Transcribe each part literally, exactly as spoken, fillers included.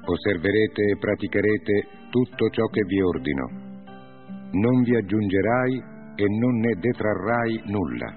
osserverete e praticherete tutto ciò che vi ordino. Non vi aggiungerai e non ne detrarrai nulla.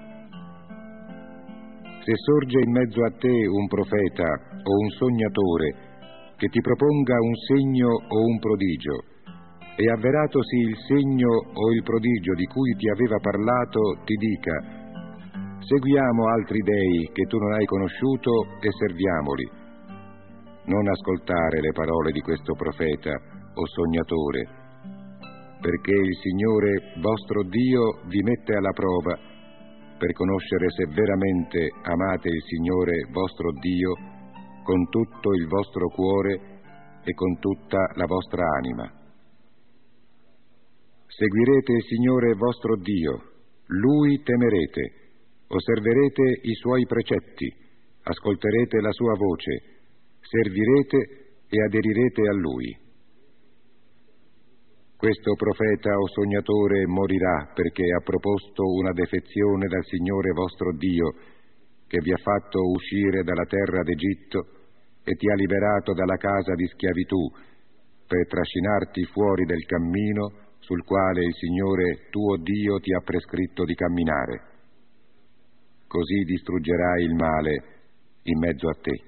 Se sorge in mezzo a te un profeta o un sognatore che ti proponga un segno o un prodigio, e avveratosi il segno o il prodigio di cui ti aveva parlato, ti dica: seguiamo altri dei che tu non hai conosciuto e serviamoli. Non ascoltare le parole di questo profeta o sognatore, perché il Signore vostro Dio vi mette alla prova per conoscere se veramente amate il Signore vostro Dio con tutto il vostro cuore e con tutta la vostra anima. Seguirete il Signore vostro Dio, Lui temerete, osserverete i Suoi precetti, ascolterete la Sua voce, servirete e aderirete a Lui. Questo profeta o sognatore morirà perché ha proposto una defezione dal Signore vostro Dio, che vi ha fatto uscire dalla terra d'Egitto e ti ha liberato dalla casa di schiavitù, per trascinarti fuori del cammino sul quale il Signore tuo Dio ti ha prescritto di camminare. Così distruggerai il male in mezzo a te.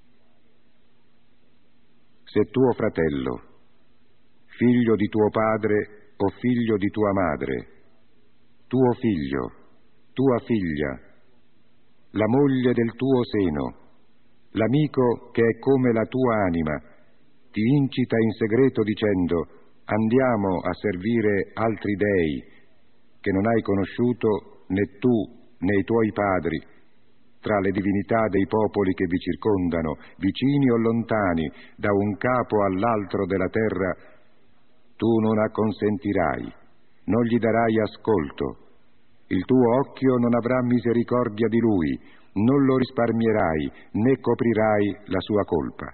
Se tuo fratello, figlio di tuo padre o figlio di tua madre, tuo figlio, tua figlia, la moglie del tuo seno, l'amico che è come la tua anima, ti incita in segreto dicendo: andiamo a servire altri dei che non hai conosciuto né tu né i tuoi padri, tra le divinità dei popoli che vi circondano, vicini o lontani, da un capo all'altro della terra, tu non acconsentirai, non gli darai ascolto. Il tuo occhio non avrà misericordia di lui, non lo risparmierai, né coprirai la sua colpa.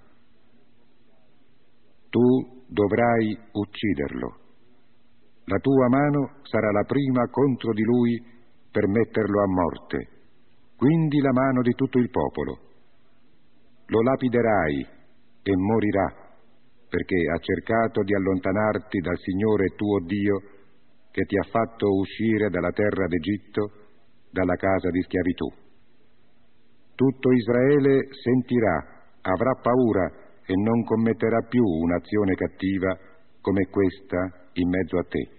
Tu dovrai ucciderlo. La tua mano sarà la prima contro di lui per metterlo a morte, quindi la mano di tutto il popolo. Lo lapiderai e morirà, perché ha cercato di allontanarti dal Signore tuo Dio, che ti ha fatto uscire dalla terra d'Egitto, dalla casa di schiavitù. Tutto Israele sentirà, avrà paura e non commetterà più un'azione cattiva come questa in mezzo a te.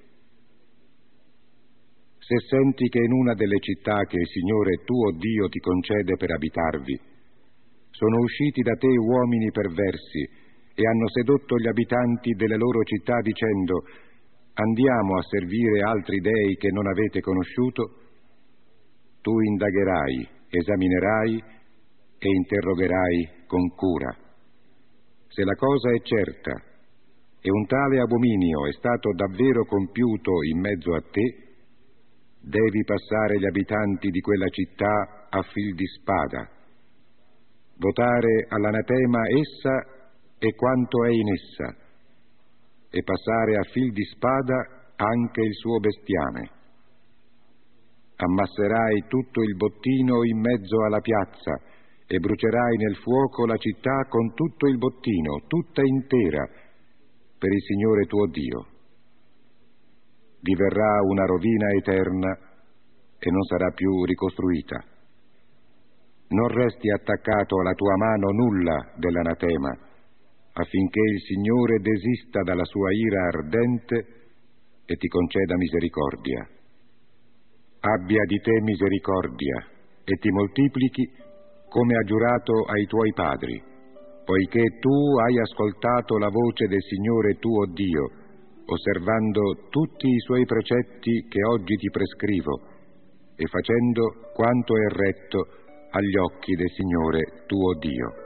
Se senti che in una delle città che il Signore tuo Dio ti concede per abitarvi, sono usciti da te uomini perversi e hanno sedotto gli abitanti delle loro città dicendo: andiamo a servire altri dei che non avete conosciuto, tu indagherai, esaminerai e interrogherai con cura. Se la cosa è certa e un tale abominio è stato davvero compiuto in mezzo a te, devi passare gli abitanti di quella città a fil di spada, votare all'anatema essa e quanto è in essa, e passare a fil di spada anche il suo bestiame. Ammasserai tutto il bottino in mezzo alla piazza e brucerai nel fuoco la città con tutto il bottino, tutta intera, per il Signore tuo Dio. Diverrà una rovina eterna e non sarà più ricostruita. Non resti attaccato alla tua mano nulla dell'anatema, affinché il Signore desista dalla sua ira ardente e ti conceda misericordia. Abbia di te misericordia e ti moltiplichi come ha giurato ai tuoi padri, poiché tu hai ascoltato la voce del Signore tuo Dio, osservando tutti i suoi precetti che oggi ti prescrivo e facendo quanto è retto agli occhi del Signore tuo Dio.